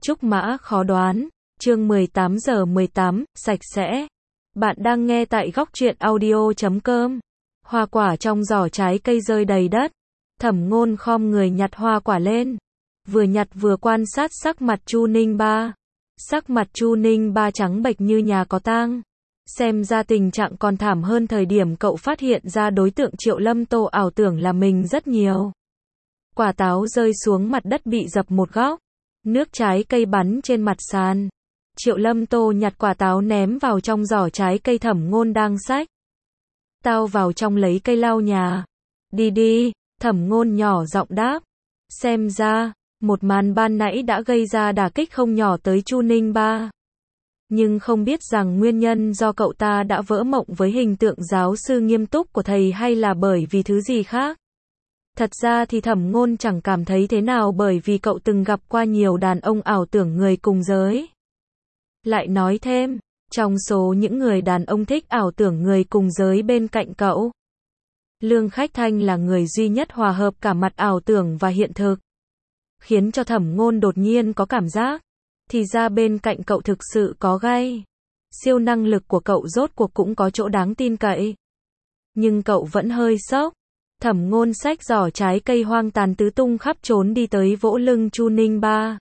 Trúc mã khó đoán, chương 18:18, sạch sẽ. Bạn đang nghe tại góc truyện audio.com. Hoa quả trong giỏ trái cây rơi đầy đất. Thẩm Ngôn khom người nhặt hoa quả lên. Vừa nhặt vừa quan sát sắc mặt Chu Ninh Ba. Sắc mặt Chu Ninh Ba trắng bệch như nhà có tang. Xem ra tình trạng còn thảm hơn thời điểm cậu phát hiện ra đối tượng Triệu Lâm Tô ảo tưởng là mình rất nhiều. Quả táo rơi xuống mặt đất bị dập một góc. Nước trái cây bắn trên mặt sàn. Triệu Lâm Tô nhặt quả táo ném vào trong giỏ trái cây Thẩm Ngôn đang xách. Tao vào trong lấy cây lau nhà. Đi đi, Thẩm Ngôn nhỏ giọng đáp. Xem ra, một màn ban nãy đã gây ra đả kích không nhỏ tới Chu Ninh Ba. Nhưng không biết rằng nguyên nhân do cậu ta đã vỡ mộng với hình tượng giáo sư nghiêm túc của thầy hay là bởi vì thứ gì khác. Thật ra thì Thẩm Ngôn chẳng cảm thấy thế nào bởi vì cậu từng gặp qua nhiều đàn ông ảo tưởng người cùng giới. Lại nói thêm, trong số những người đàn ông thích ảo tưởng người cùng giới bên cạnh cậu, Lương Khách Thanh là người duy nhất hòa hợp cả mặt ảo tưởng và hiện thực. Khiến cho Thẩm Ngôn đột nhiên có cảm giác, thì ra bên cạnh cậu thực sự có gai. Siêu năng lực của cậu rốt cuộc cũng có chỗ đáng tin cậy. Nhưng cậu vẫn hơi sốc. Thẩm Ngôn xách giỏ trái cây hoang tàn tứ tung khắp trốn đi tới vỗ lưng Chu Ninh Ba.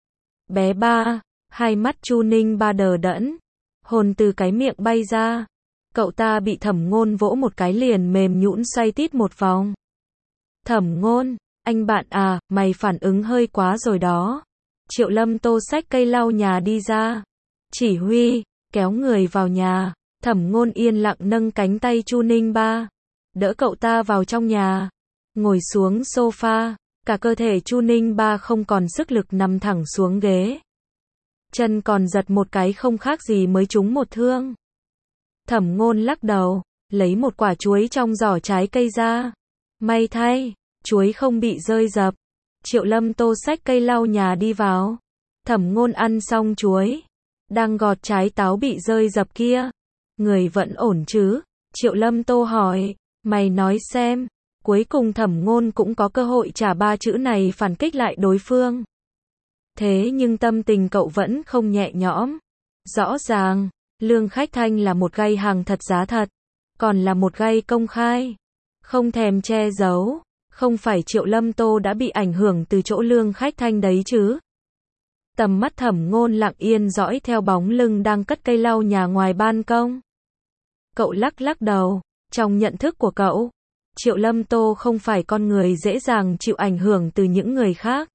Bé Ba, hai mắt Chu Ninh Ba đờ đẫn, hồn từ cái miệng bay ra. Cậu ta bị Thẩm Ngôn vỗ một cái liền mềm nhũn xoay tít một vòng. Thẩm Ngôn, anh bạn à, mày phản ứng hơi quá rồi đó. Triệu Lâm Tô xách cây lau nhà đi ra. Chỉ huy, kéo người vào nhà. Thẩm Ngôn yên lặng nâng cánh tay Chu Ninh Ba. Đỡ cậu ta vào trong nhà. Ngồi xuống sofa. Cả cơ thể Chu Ninh Ba không còn sức lực nằm thẳng xuống ghế. Chân còn giật một cái không khác gì mới trúng một thương. Thẩm Ngôn lắc đầu, lấy một quả chuối trong giỏ trái cây ra. May thay, chuối không bị rơi dập. Triệu Lâm Tô xách cây lau nhà đi vào. Thẩm Ngôn ăn xong chuối, đang gọt trái táo bị rơi dập kia. Người vẫn ổn chứ? Triệu Lâm Tô hỏi. Mày nói xem. Cuối cùng Thẩm Ngôn cũng có cơ hội trả ba chữ này phản kích lại đối phương. Thế nhưng tâm tình cậu vẫn không nhẹ nhõm. Rõ ràng, Lương Khách Thanh là một gai hàng thật giá thật, còn là một gai công khai, không thèm che giấu. Không phải Triệu Lâm Tô đã bị ảnh hưởng từ chỗ Lương Khách Thanh đấy chứ? Tầm mắt Thẩm Ngôn lặng yên dõi theo bóng lưng đang cất cây lau nhà ngoài ban công. Cậu lắc lắc đầu, trong nhận thức của cậu, Triệu Lâm Tô không phải con người dễ dàng chịu ảnh hưởng từ những người khác.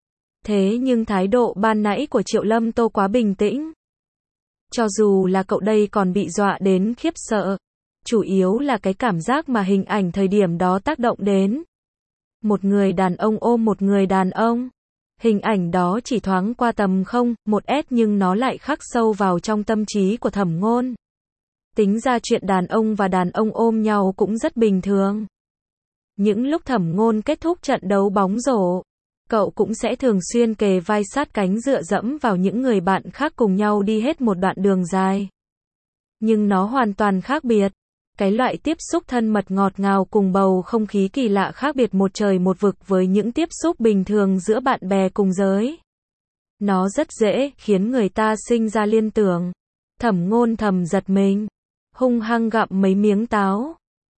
Thế nhưng thái độ ban nãy của Triệu Lâm Tô quá bình tĩnh. Cho dù là cậu đây còn bị dọa đến khiếp sợ. Chủ yếu là cái cảm giác mà hình ảnh thời điểm đó tác động đến. Một người đàn ông ôm một người đàn ông. Hình ảnh đó chỉ thoáng qua tầm 0,1 s nhưng nó lại khắc sâu vào trong tâm trí của Thẩm Ngôn. Tính ra chuyện đàn ông và đàn ông ôm nhau cũng rất bình thường. Những lúc Thẩm Ngôn kết thúc trận đấu bóng rổ, cậu cũng sẽ thường xuyên kề vai sát cánh dựa dẫm vào những người bạn khác cùng nhau đi hết một đoạn đường dài. Nhưng nó hoàn toàn khác biệt. Cái loại tiếp xúc thân mật ngọt ngào cùng bầu không khí kỳ lạ khác biệt một trời một vực với những tiếp xúc bình thường giữa bạn bè cùng giới. Nó rất dễ khiến người ta sinh ra liên tưởng. Thẩm Ngôn thầm giật mình, hung hăng gặm mấy miếng táo.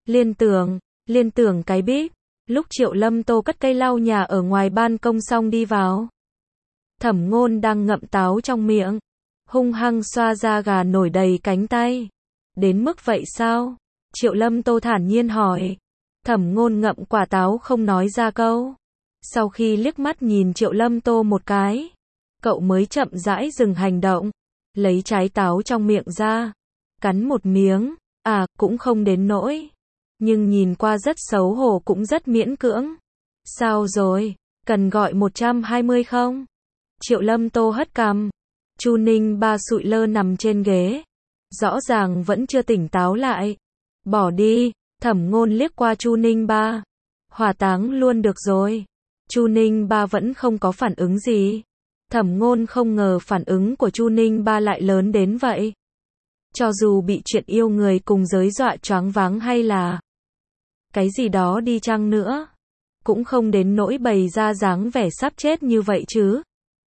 Liên tưởng cái bíp. Lúc Triệu Lâm Tô cất cây lau nhà ở ngoài ban công xong đi vào. Thẩm Ngôn đang ngậm táo trong miệng, hung hăng xoa da gà nổi đầy cánh tay. Đến mức vậy sao? Triệu Lâm Tô thản nhiên hỏi. Thẩm Ngôn ngậm quả táo không nói ra câu. Sau khi liếc mắt nhìn Triệu Lâm Tô một cái, cậu mới chậm rãi dừng hành động, lấy trái táo trong miệng ra, cắn một miếng. À, cũng không đến nỗi, nhưng nhìn qua rất xấu hổ cũng rất miễn cưỡng. Sao rồi? Cần gọi 120 không? Triệu Lâm Tô hất cằm. Chu Ninh Ba sụi lơ nằm trên ghế, rõ ràng vẫn chưa tỉnh táo lại. Bỏ đi. Thẩm Ngôn liếc qua Chu Ninh Ba. Hỏa táng luôn được rồi. Chu Ninh Ba vẫn không có phản ứng gì. Thẩm Ngôn không ngờ phản ứng của Chu Ninh Ba lại lớn đến vậy. Cho dù bị chuyện yêu người cùng giới dọa choáng váng hay là cái gì đó đi chăng nữa, cũng không đến nỗi bày ra dáng vẻ sắp chết như vậy chứ.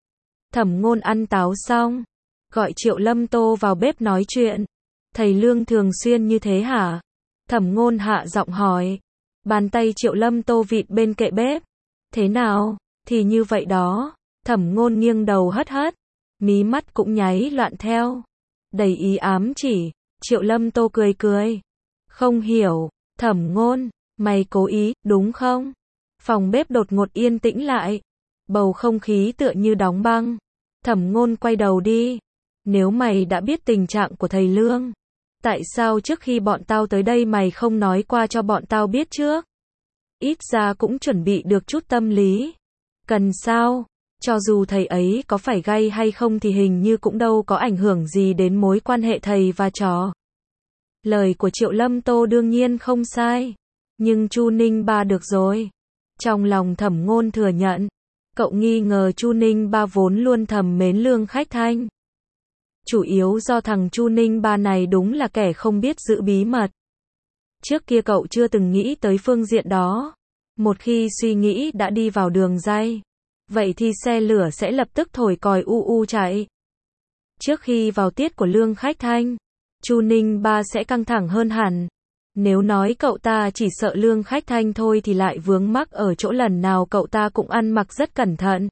Thẩm Ngôn ăn táo xong, gọi Triệu Lâm Tô vào bếp nói chuyện. Thầy Lương thường xuyên như thế hả? Thẩm Ngôn hạ giọng hỏi. Bàn tay Triệu Lâm Tô vịn bên kệ bếp. Thế nào? Thì như vậy đó. Thẩm Ngôn nghiêng đầu hất hất, mí mắt cũng nháy loạn theo. Đầy ý ám chỉ. Triệu Lâm Tô cười cười. Không hiểu. Thẩm Ngôn, mày cố ý, đúng không? Phòng bếp đột ngột yên tĩnh lại. Bầu không khí tựa như đóng băng. Thẩm Ngôn quay đầu đi. Nếu mày đã biết tình trạng của thầy Lương, tại sao trước khi bọn tao tới đây mày không nói qua cho bọn tao biết trước? Ít ra cũng chuẩn bị được chút tâm lý. Cần sao? Cho dù thầy ấy có phải gay hay không thì hình như cũng đâu có ảnh hưởng gì đến mối quan hệ thầy và trò. Lời của Triệu Lâm Tô đương nhiên không sai. Nhưng Chu Ninh Ba được rồi. Trong lòng Thẩm Ngôn thừa nhận. Cậu nghi ngờ Chu Ninh Ba vốn luôn thầm mến Lương Khách Thanh. Chủ yếu do thằng Chu Ninh Ba này đúng là kẻ không biết giữ bí mật. Trước kia cậu chưa từng nghĩ tới phương diện đó. Một khi suy nghĩ đã đi vào đường ray, vậy thì xe lửa sẽ lập tức thổi còi u u chạy. Trước khi vào tiết của Lương Khách Thanh, Chu Ninh Ba sẽ căng thẳng hơn hẳn. Nếu nói cậu ta chỉ sợ Lương Khách Thanh thôi thì lại vướng mắc ở chỗ lần nào cậu ta cũng ăn mặc rất cẩn thận.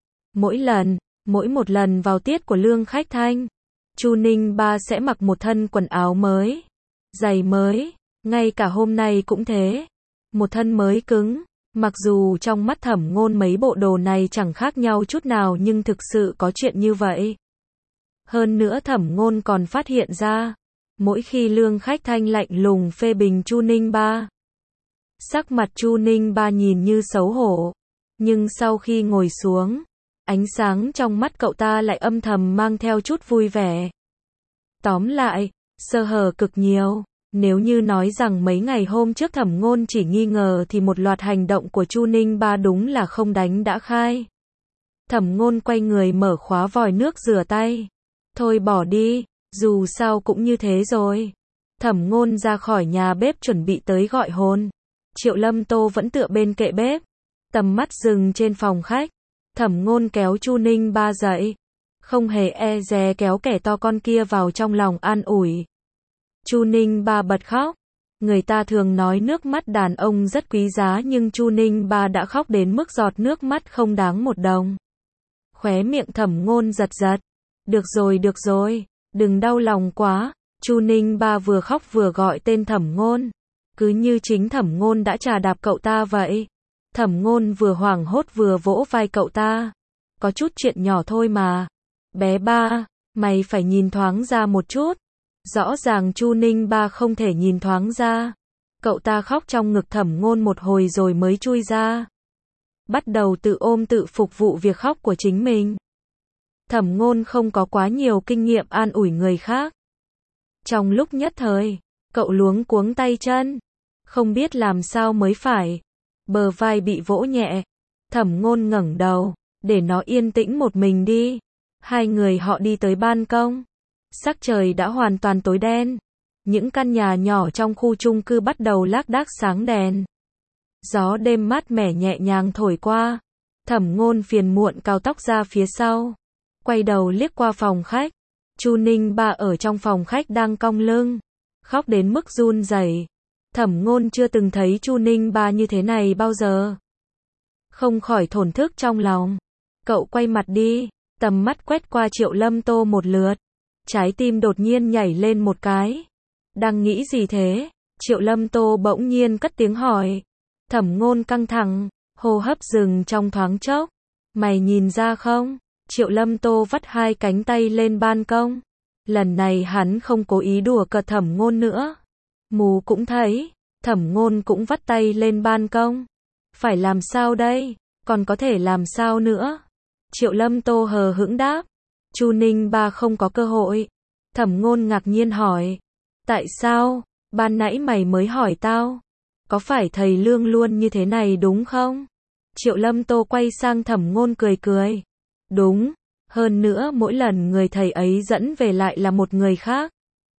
Mỗi một lần vào tiết của Lương Khách Thanh, Chu Ninh Ba sẽ mặc một thân quần áo mới, giày mới, ngay cả hôm nay cũng thế. Một thân mới cứng, mặc dù trong mắt Thẩm Ngôn mấy bộ đồ này chẳng khác nhau chút nào nhưng thực sự có chuyện như vậy. Hơn nữa Thẩm Ngôn còn phát hiện ra, mỗi khi Lương Khách Thanh lạnh lùng phê bình Chu Ninh Ba, sắc mặt Chu Ninh Ba nhìn như xấu hổ, nhưng sau khi ngồi xuống, ánh sáng trong mắt cậu ta lại âm thầm mang theo chút vui vẻ. Tóm lại, sơ hở cực nhiều. Nếu như nói rằng mấy ngày hôm trước Thẩm Ngôn chỉ nghi ngờ thì một loạt hành động của Chu Ninh Ba đúng là không đánh đã khai. Thẩm Ngôn quay người mở khóa vòi nước rửa tay. Thôi bỏ đi, dù sao cũng như thế rồi. Thẩm Ngôn ra khỏi nhà bếp chuẩn bị tới gọi hồn. Triệu Lâm Tô vẫn tựa bên kệ bếp, tầm mắt dừng trên phòng khách. Thẩm Ngôn kéo Chu Ninh Ba dậy, không hề e dè kéo kẻ to con kia vào trong lòng an ủi. Chu Ninh Ba bật khóc. Người ta thường nói nước mắt đàn ông rất quý giá nhưng Chu Ninh Ba đã khóc đến mức giọt nước mắt không đáng một đồng. Khóe miệng Thẩm Ngôn giật giật. Được rồi, đừng đau lòng quá. Chu Ninh Ba vừa khóc vừa gọi tên Thẩm Ngôn. Cứ như chính Thẩm Ngôn đã trà đạp cậu ta vậy. Thẩm Ngôn vừa hoảng hốt vừa vỗ vai cậu ta. Có chút chuyện nhỏ thôi mà. Bé Ba, mày phải nhìn thoáng ra một chút. Rõ ràng Chu Ninh Ba không thể nhìn thoáng ra. Cậu ta khóc trong ngực Thẩm Ngôn một hồi rồi mới chui ra. Bắt đầu tự ôm tự phục vụ việc khóc của chính mình. Thẩm Ngôn không có quá nhiều kinh nghiệm an ủi người khác. Trong lúc nhất thời, cậu luống cuống tay chân. Không biết làm sao mới phải. Bờ vai bị vỗ nhẹ. Thẩm Ngôn ngẩng đầu, để nó yên tĩnh một mình đi. Hai người họ đi tới ban công. Sắc trời đã hoàn toàn tối đen. Những căn nhà nhỏ trong khu chung cư bắt đầu lác đác sáng đèn. Gió đêm mát mẻ nhẹ nhàng thổi qua. Thẩm Ngôn phiền muộn cào tóc ra phía sau. Quay đầu liếc qua phòng khách. Chu Ninh Ba ở trong phòng khách đang cong lưng, khóc đến mức run rẩy. Thẩm Ngôn chưa từng thấy Chu Ninh Ba như thế này bao giờ. Không khỏi thổn thức trong lòng. Cậu quay mặt đi, tầm mắt quét qua Triệu Lâm Tô một lượt. Trái tim đột nhiên nhảy lên một cái. Đang nghĩ gì thế? Triệu Lâm Tô bỗng nhiên cất tiếng hỏi. Thẩm Ngôn căng thẳng, hô hấp dừng trong thoáng chốc. Mày nhìn ra không? Triệu Lâm Tô vắt hai cánh tay lên ban công. Lần này hắn không cố ý đùa cợt Thẩm Ngôn nữa. Mù cũng thấy, Thẩm Ngôn cũng vắt tay lên ban công. Phải làm sao đây? Còn có thể làm sao nữa? Triệu Lâm Tô hờ hững đáp. Chu Ninh Ba không có cơ hội. Thẩm Ngôn ngạc nhiên hỏi. Tại sao? Ban nãy mày mới hỏi tao. Có phải thầy Lương luôn như thế này đúng không? Triệu Lâm Tô quay sang Thẩm Ngôn cười cười. Đúng, hơn nữa mỗi lần người thầy ấy dẫn về lại là một người khác.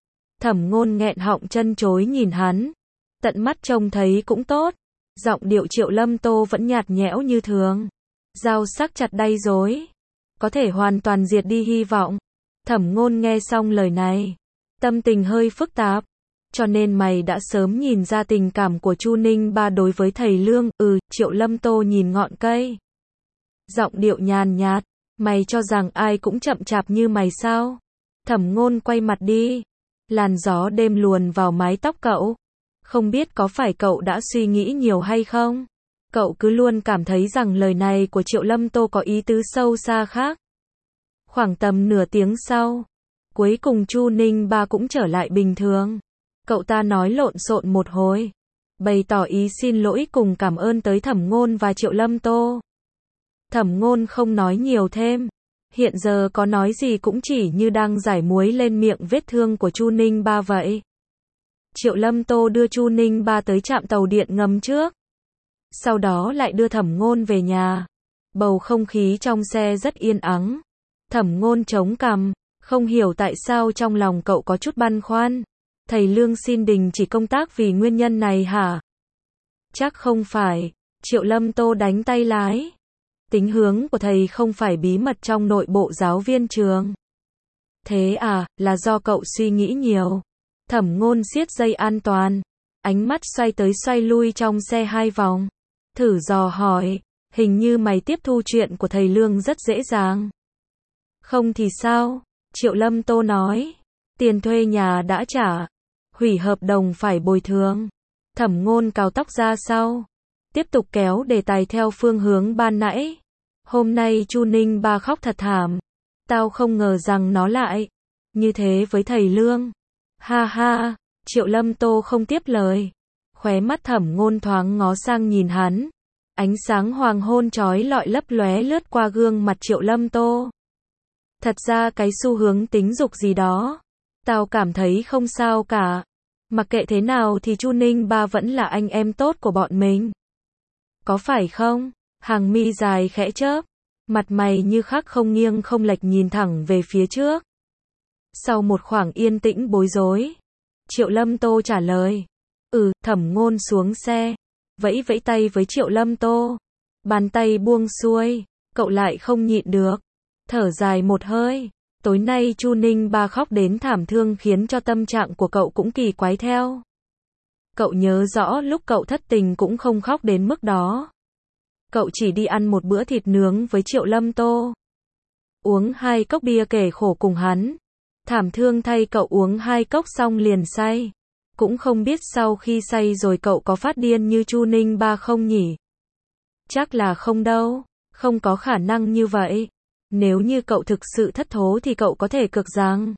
Thẩm Ngôn nghẹn họng chân chối nhìn hắn. Tận mắt trông thấy cũng tốt. Giọng điệu Triệu Lâm Tô vẫn nhạt nhẽo như thường. Dao sắc chặt đay rối. có thể hoàn toàn diệt đi hy vọng. Thẩm Ngôn nghe xong lời này, tâm tình hơi phức tạp, cho nên mày đã sớm nhìn ra tình cảm của Chu Ninh Ba đối với thầy Lương. Triệu Lâm Tô nhìn ngọn cây, giọng điệu nhàn nhạt, mày cho rằng ai cũng chậm chạp như mày sao? Thẩm Ngôn quay mặt đi, làn gió đêm luồn vào mái tóc cậu. Không biết có phải cậu đã suy nghĩ nhiều hay không? Cậu cứ luôn cảm thấy rằng lời này của Triệu Lâm Tô có ý tứ sâu xa khác. Khoảng tầm nửa tiếng sau, cuối cùng Chu Ninh Ba cũng trở lại bình thường. Cậu ta nói lộn xộn một hồi, bày tỏ ý xin lỗi cùng cảm ơn tới Thẩm Ngôn và Triệu Lâm Tô. Thẩm Ngôn không nói nhiều thêm, hiện giờ có nói gì cũng chỉ như đang giải muối lên miệng vết thương của Chu Ninh Ba vậy. Triệu Lâm Tô đưa Chu Ninh Ba tới trạm tàu điện ngầm trước, sau đó lại đưa Thẩm Ngôn về nhà. Bầu không khí trong xe rất yên ắng. Thẩm Ngôn chống cằm, không hiểu tại sao trong lòng cậu có chút băn khoăn. Thầy Lương xin đình chỉ công tác vì nguyên nhân này hả? Chắc không phải. Triệu Lâm Tô đánh tay lái. Tính hướng của thầy không phải bí mật trong nội bộ giáo viên trường. Thế à, là do cậu suy nghĩ nhiều. Thẩm Ngôn siết dây an toàn, ánh mắt xoay tới xoay lui trong xe 2 vòng. Thử dò hỏi, hình như mày tiếp thu chuyện của thầy Lương rất dễ dàng. Không thì sao? Triệu Lâm Tô nói, tiền thuê nhà đã trả, hủy hợp đồng phải bồi thường. Thẩm Ngôn cào tóc ra sau, tiếp tục kéo đề tài theo phương hướng ban nãy. Hôm nay Chu Ninh Ba khóc thật thảm. Tao không ngờ rằng nó lại như thế với thầy Lương. Ha ha, Triệu Lâm Tô không tiếp lời. Khóe mắt Thẩm Ngôn thoáng ngó sang nhìn hắn. Ánh sáng hoàng hôn chói lọi lấp lóe lướt qua gương mặt Triệu Lâm Tô. Thật ra cái xu hướng tính dục gì đó, tao cảm thấy không sao cả. Mặc kệ thế nào thì Chu Ninh Ba vẫn là anh em tốt của bọn mình. Có phải không? Hàng mi dài khẽ chớp, mặt mày như khắc không nghiêng không lệch nhìn thẳng về phía trước. Sau một khoảng yên tĩnh bối rối, Triệu Lâm Tô trả lời. Thẩm Ngôn xuống xe, vẫy vẫy tay với Triệu Lâm Tô. Bàn tay buông xuôi, cậu lại không nhịn được. Thở dài một hơi, tối nay Chu Ninh Ba khóc đến thảm thương khiến cho tâm trạng của cậu cũng kỳ quái theo. Cậu nhớ rõ lúc cậu thất tình cũng không khóc đến mức đó. Cậu chỉ đi ăn một bữa thịt nướng với Triệu Lâm Tô, uống 2 cốc bia kể khổ cùng hắn. Thảm thương thay cậu uống 2 cốc xong liền say. Cũng không biết sau khi say rồi cậu có phát điên như Chu Ninh Ba không nhỉ? Chắc là không đâu, không có khả năng như vậy. Nếu như cậu thực sự thất thố thì cậu có thể cược rằng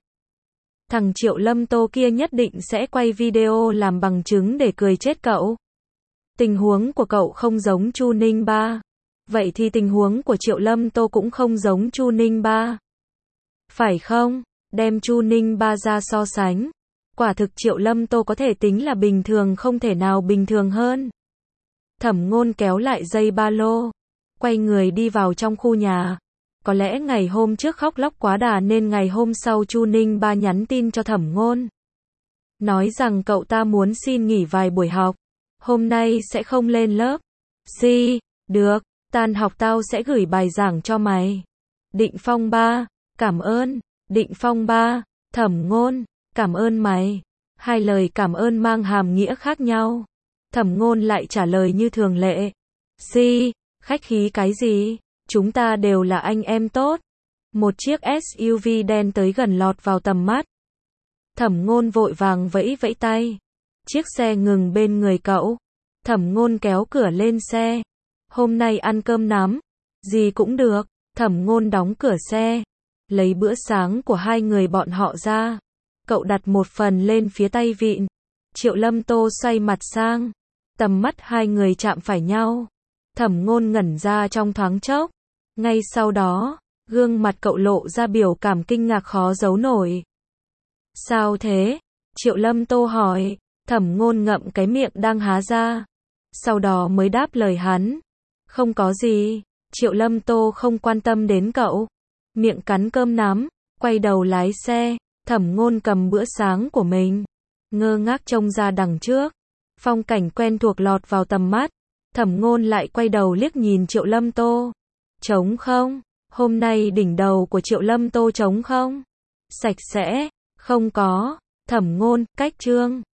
thằng Triệu Lâm Tô kia nhất định sẽ quay video làm bằng chứng để cười chết cậu. Tình huống của cậu không giống Chu Ninh Ba. Vậy thì tình huống của Triệu Lâm Tô cũng không giống Chu Ninh Ba. Phải không? Đem Chu Ninh Ba ra so sánh. Quả thực Triệu Lâm Tô có thể tính là bình thường không thể nào bình thường hơn. Thẩm Ngôn kéo lại dây ba lô, quay người đi vào trong khu nhà. Có lẽ ngày hôm trước khóc lóc quá đà nên ngày hôm sau Chu Ninh Ba nhắn tin cho Thẩm Ngôn. Nói rằng cậu ta muốn xin nghỉ vài buổi học. Hôm nay sẽ không lên lớp. Được, tan học tao sẽ gửi bài giảng cho mày. Định Phong ba, cảm ơn. Định Phong ba, Thẩm Ngôn, cảm ơn mày. 2 lời cảm ơn mang hàm nghĩa khác nhau. Thẩm Ngôn lại trả lời như thường lệ. Khách khí cái gì? Chúng ta đều là anh em tốt. Một chiếc SUV đen tới gần lọt vào tầm mắt. Thẩm Ngôn vội vàng vẫy vẫy tay. Chiếc xe ngừng bên người cậu. Thẩm Ngôn kéo cửa lên xe. Hôm nay ăn cơm nắm. Gì cũng được. Thẩm Ngôn đóng cửa xe, lấy bữa sáng của 2 người bọn họ ra. Cậu đặt một phần lên phía tay vịn. Triệu Lâm Tô xoay mặt sang. Tầm mắt 2 người chạm phải nhau. Thẩm Ngôn ngẩn ra trong thoáng chốc. Ngay sau đó, gương mặt cậu lộ ra biểu cảm kinh ngạc khó giấu nổi. Sao thế? Triệu Lâm Tô hỏi. Thẩm Ngôn ngậm cái miệng đang há ra, sau đó mới đáp lời hắn. Không có gì. Triệu Lâm Tô không quan tâm đến cậu. Miệng cắn cơm nắm, quay đầu lái xe. Thẩm Ngôn cầm bữa sáng của mình, ngơ ngác trông ra đằng trước. Phong cảnh quen thuộc lọt vào tầm mắt. Thẩm Ngôn lại quay đầu liếc nhìn Triệu Lâm Tô. Trống không? Hôm nay đỉnh đầu của Triệu Lâm Tô trống không? Sạch sẽ. Không có. Thẩm Ngôn, cách chương.